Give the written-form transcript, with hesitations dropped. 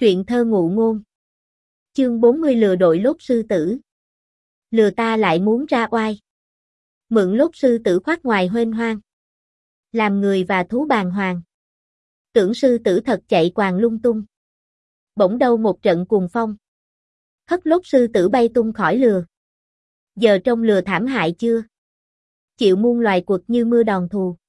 Truyện thơ ngụ ngôn. Chương 40 lừa đội lốt sư tử. Lừa ta lại muốn ra oai. Mượn lốt sư tử khoác ngoài huênh hoang. Làm người và thú bàng hoàng. Tưởng sư tử thật chạy quàng lung tung. Bỗng đâu một trận cuồng phong. Hất lốt sư tử bay tung khỏi lừa. Giờ trông lừa thảm hại chưa? Chịu muôn loài quật như mưa đòn thù.